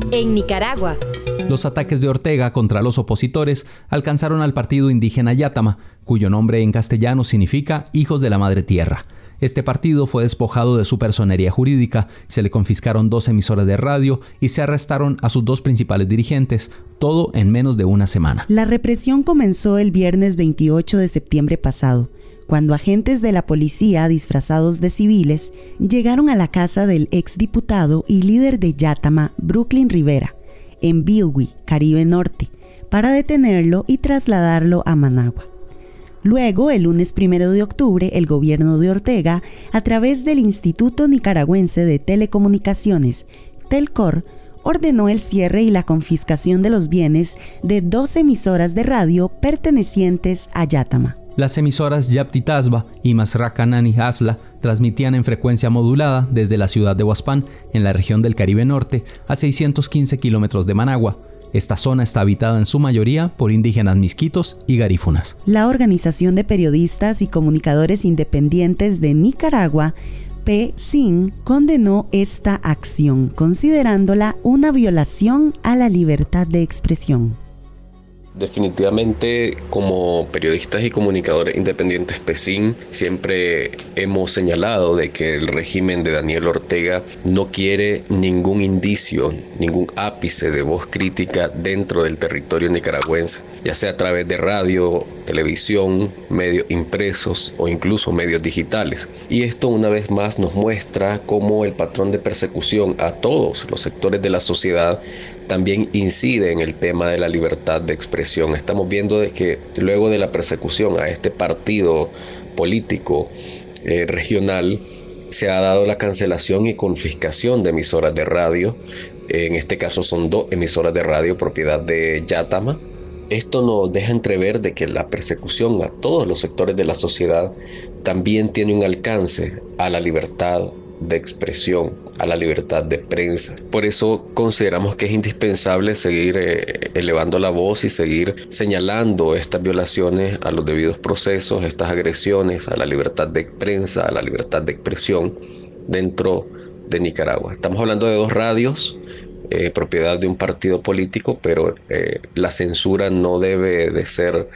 En Nicaragua. Los ataques de Ortega contra los opositores alcanzaron al partido indígena Yátama, cuyo nombre en castellano significa Hijos de la Madre Tierra. Este partido fue despojado de su personería jurídica, se le confiscaron 2 emisoras de radio y se arrestaron a sus 2 principales dirigentes, todo en menos de una semana. La represión comenzó el viernes 28 de septiembre pasado, cuando agentes de la policía disfrazados de civiles llegaron a la casa del exdiputado y líder de Yátama, Brooklyn Rivera, en Bilwi, Caribe Norte, para detenerlo y trasladarlo a Managua. Luego, el lunes 1 de octubre, el gobierno de Ortega, a través del Instituto Nicaragüense de Telecomunicaciones, Telcor, ordenó el cierre y la confiscación de los bienes de 2 emisoras de radio pertenecientes a Yátama. Las emisoras Yaptitasba y Masracanani Hasla transmitían en frecuencia modulada desde la ciudad de Huaspán, en la región del Caribe Norte, a 615 kilómetros de Managua. Esta zona está habitada en su mayoría por indígenas misquitos y garífunas. La Organización de Periodistas y Comunicadores Independientes de Nicaragua, PSIN, condenó esta acción, considerándola una violación a la libertad de expresión. Definitivamente, como periodistas y comunicadores independientes PSIN, siempre hemos señalado de que el régimen de Daniel Ortega no quiere ningún indicio, ningún ápice de voz crítica dentro del territorio nicaragüense, ya sea a través de radio, televisión, medios impresos o incluso medios digitales. Y esto una vez más nos muestra cómo el patrón de persecución a todos los sectores de la sociedad también incide en el tema de la libertad de expresión. Estamos viendo de que luego de la persecución a este partido político regional, se ha dado la cancelación y confiscación de emisoras de radio. En este caso son 2 emisoras de radio propiedad de Yátama. Esto nos deja entrever de que la persecución a todos los sectores de la sociedad también tiene un alcance a la libertad de expresión, a la libertad de prensa. Por eso consideramos que es indispensable seguir elevando la voz y seguir señalando estas violaciones a los debidos procesos, estas agresiones a la libertad de prensa, a la libertad de expresión dentro de Nicaragua. Estamos hablando de 2 radios, propiedad de un partido político, pero la censura no debe de ser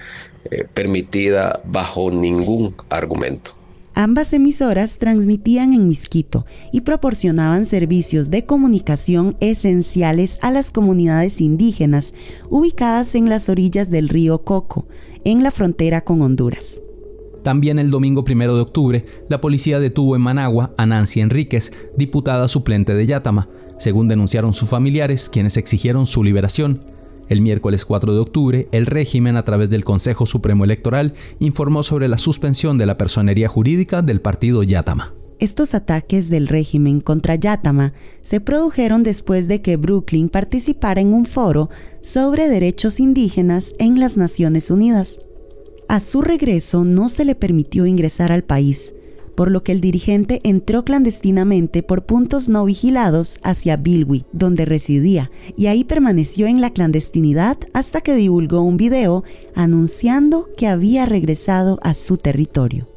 permitida bajo ningún argumento. Ambas emisoras transmitían en misquito y proporcionaban servicios de comunicación esenciales a las comunidades indígenas ubicadas en las orillas del río Coco, en la frontera con Honduras. También el domingo 1 de octubre, la policía detuvo en Managua a Nancy Enríquez, diputada suplente de Yátama, según denunciaron sus familiares, quienes exigieron su liberación. El miércoles 4 de octubre, el régimen, a través del Consejo Supremo Electoral, informó sobre la suspensión de la personería jurídica del partido Yátama. Estos ataques del régimen contra Yátama se produjeron después de que Brooklyn participara en un foro sobre derechos indígenas en las Naciones Unidas. A su regreso no se le permitió ingresar al país, por lo que el dirigente entró clandestinamente por puntos no vigilados hacia Bilwi, donde residía, y ahí permaneció en la clandestinidad hasta que divulgó un video anunciando que había regresado a su territorio.